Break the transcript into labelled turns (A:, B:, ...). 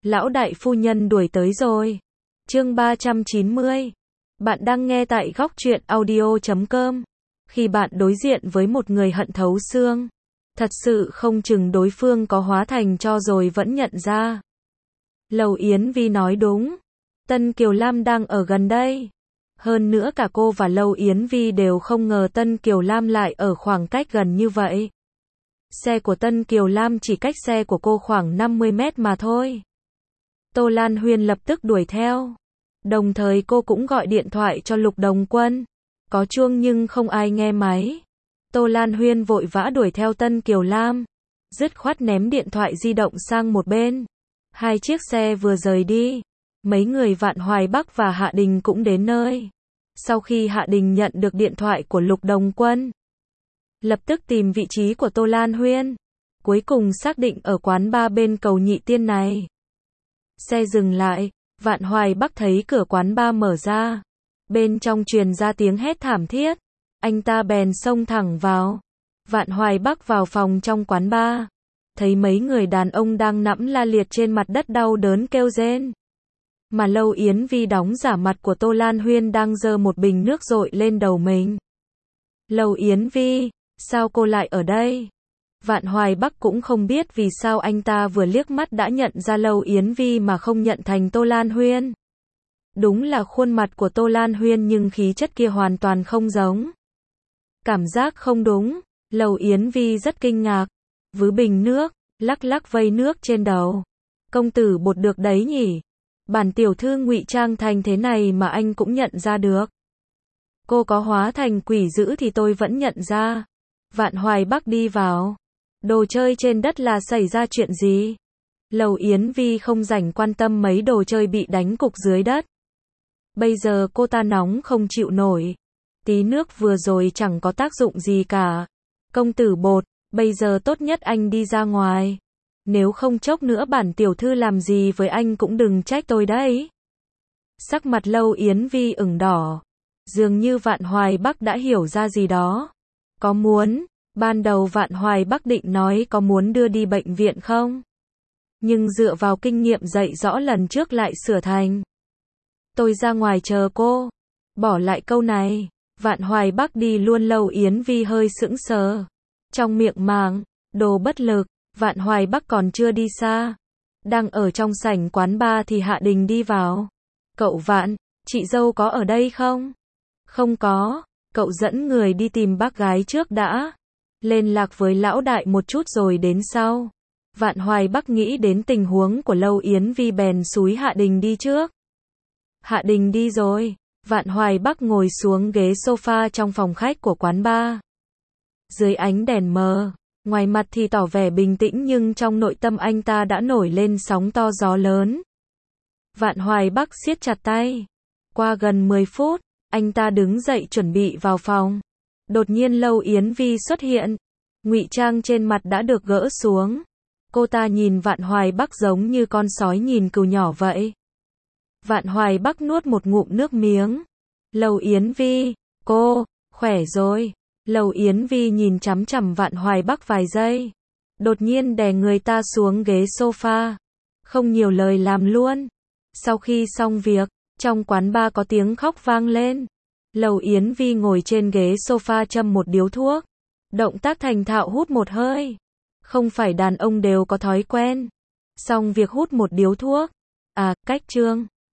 A: Lão đại phu nhân đuổi tới rồi. Chương 390. Bạn đang nghe tại góc truyện audio.com. Khi bạn đối diện với một người hận thấu xương, thật sự không chừng đối phương có hóa thành tro rồi vẫn nhận ra. Lầu Yến Vi nói đúng. Tân Kiều Lam đang ở gần đây. Hơn nữa cả cô và Lầu Yến Vi đều không ngờ Tân Kiều Lam lại ở khoảng cách gần như vậy. Xe của Tân Kiều Lam chỉ cách xe của cô khoảng 50 mét mà thôi. Tô Lan Huyên lập tức đuổi theo. Đồng thời cô cũng gọi điện thoại cho Lục Đồng Quân. Có chuông nhưng không ai nghe máy. Tô Lan Huyên vội vã đuổi theo Tân Kiều Lam. Dứt khoát ném điện thoại di động sang một bên. Hai chiếc xe vừa rời đi. Mấy người Vạn Hoài Bắc và Hạ Đình cũng đến nơi. Sau khi Hạ Đình nhận được điện thoại của Lục Đồng Quân, lập tức tìm vị trí của Tô Lan Huyên. Cuối cùng xác định ở quán bar bên cầu Nhị Tiên này. Xe dừng lại, Vạn Hoài Bắc thấy cửa quán bar mở ra. Bên trong truyền ra tiếng hét thảm thiết. Anh ta bèn xông thẳng vào. Vạn Hoài Bắc vào phòng trong quán bar. Thấy mấy người đàn ông đang nằm la liệt trên mặt đất đau đớn kêu rên. Mà Lầu Yến Vi đóng giả mặt của Tô Lan Huyên đang giơ một bình nước dội lên đầu mình. Lầu Yến Vi, sao cô lại ở đây? Vạn Hoài Bắc cũng không biết vì sao anh ta vừa liếc mắt đã nhận ra Lầu Yến Vi mà không nhận thành Tô Lan Huyên. Đúng là khuôn mặt của Tô Lan Huyên nhưng khí chất kia hoàn toàn không giống. Cảm giác không đúng. Lầu Yến Vi rất kinh ngạc. Vứ bình nước, lắc lắc vây nước trên đầu. Công tử Bột được đấy nhỉ? Bản tiểu thư ngụy trang thành thế này mà anh cũng nhận ra được. Cô có hóa thành quỷ dữ thì tôi vẫn nhận ra. Vạn Hoài Bắc đi vào. Đồ chơi trên đất là xảy ra chuyện gì? Lầu Yến Vi không rảnh quan tâm mấy đồ chơi bị đánh cục dưới đất. Bây giờ cô ta nóng không chịu nổi. Tí nước vừa rồi chẳng có tác dụng gì cả. Công tử Bột, bây giờ tốt nhất anh đi ra ngoài. Nếu không chốc nữa bản tiểu thư làm gì với anh cũng đừng trách tôi đấy. Sắc mặt Lầu Yến Vi ửng đỏ. Dường như Vạn Hoài Bắc đã hiểu ra gì đó. Có muốn, ban đầu Vạn Hoài Bắc định nói có muốn đưa đi bệnh viện không? Nhưng dựa vào kinh nghiệm dạy rõ lần trước lại sửa thành. Tôi ra ngoài chờ cô. Bỏ lại câu này, Vạn Hoài Bắc đi luôn. Lầu Yến Vi hơi sững sờ. Trong miệng màng, đồ bất lực, Vạn Hoài Bắc còn chưa đi xa. Đang ở trong sảnh quán bar thì Hạ Đình đi vào. Cậu Vạn, chị dâu có ở đây không? Không có, cậu dẫn người đi tìm bác gái trước đã. Liên lạc với lão đại một chút rồi đến sau. Vạn Hoài Bắc nghĩ đến tình huống của Lầu Yến Vi bèn xúi Hạ Đình đi trước. Hạ Đình đi rồi, Vạn Hoài Bắc ngồi xuống ghế sofa trong phòng khách của quán bar. Dưới ánh đèn mờ, ngoài mặt thì tỏ vẻ bình tĩnh nhưng trong nội tâm anh ta đã nổi lên sóng to gió lớn. Vạn Hoài Bắc siết chặt tay. Qua gần 10 phút, anh ta đứng dậy chuẩn bị vào phòng. Đột nhiên Lầu Yến Vi xuất hiện. Ngụy trang trên mặt đã được gỡ xuống. Cô ta nhìn Vạn Hoài Bắc giống như con sói nhìn cừu nhỏ vậy. Vạn Hoài Bắc nuốt một ngụm nước miếng. Lầu Yến Vi, cô, khỏe rồi. Lầu Yến Vi nhìn chằm chằm Vạn Hoài Bắc vài giây. Đột nhiên đè người ta xuống ghế sofa. Không nhiều lời làm luôn. Sau khi xong việc, trong quán bar có tiếng khóc vang lên. Lầu Yến Vi ngồi trên ghế sofa châm một điếu thuốc. Động tác thành thạo hút một hơi. Không phải đàn ông đều có thói quen. Xong việc hút một điếu thuốc. À, cách chương.